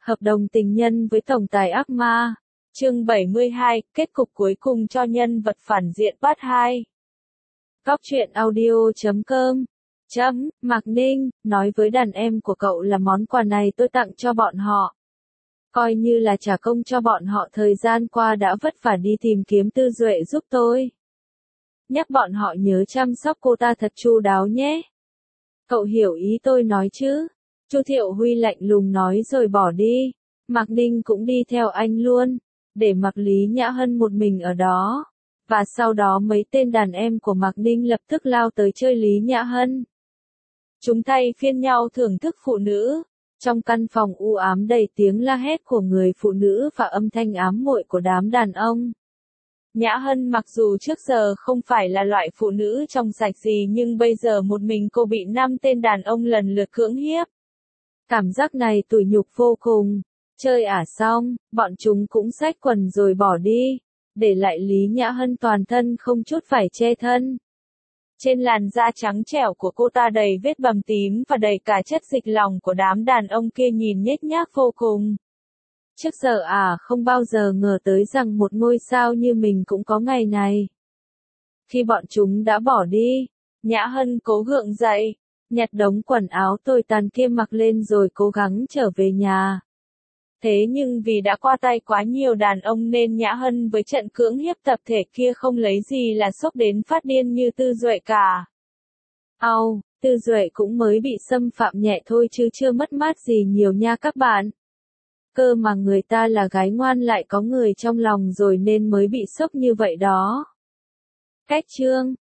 Hợp đồng tình nhân với tổng tài ác ma. Chương 72, kết cục cuối cùng cho nhân vật phản diện part 2. Góc truyện audio.com. Mạc Ninh, nói với đàn em của cậu là món quà này tôi tặng cho bọn họ. Coi như là trả công cho bọn họ thời gian qua đã vất vả đi tìm kiếm Tư Duệ giúp tôi. Nhắc bọn họ nhớ chăm sóc cô ta thật chu đáo nhé. Cậu hiểu ý tôi nói chứ? Chu Thiệu Huy lạnh lùng nói rồi bỏ đi. Mạc Ninh cũng đi theo anh luôn, để mặc Lý Nhã Hân một mình ở đó. Và sau đó mấy tên đàn em của Mạc Ninh lập tức lao tới chơi Lý Nhã Hân. Chúng thay phiên nhau thưởng thức phụ nữ. Trong căn phòng u ám đầy tiếng la hét của người phụ nữ và âm thanh ám muội của đám đàn ông. Nhã Hân mặc dù trước giờ không phải là loại phụ nữ trong sạch gì nhưng bây giờ một mình cô bị 5 tên đàn ông lần lượt cưỡng hiếp. Cảm giác này tủi nhục vô cùng. Chơi xong, bọn chúng cũng xách quần rồi bỏ đi, để lại Lý Nhã Hân toàn thân không chút vải che thân. Trên làn da trắng trẻo của cô ta đầy vết bầm tím và đầy cả chất dịch lòng của đám đàn ông kia nhìn nhếch nhác vô cùng. Trước giờ không bao giờ ngờ tới rằng một ngôi sao như mình cũng có ngày này. Khi bọn chúng đã bỏ đi, Nhã Hân cố gượng dậy, nhặt đống quần áo tồi tàn kia mặc lên rồi cố gắng trở về nhà. Thế nhưng vì đã qua tay quá nhiều đàn ông nên Nhã Hân với trận cưỡng hiếp tập thể kia không lấy gì là sốc đến phát điên như Tư Duệ cả. Tư Duệ cũng mới bị xâm phạm nhẹ thôi chứ chưa mất mát gì nhiều nha các bạn. Cơ mà người ta là gái ngoan lại có người trong lòng rồi nên mới bị sốc như vậy đó. Cách chương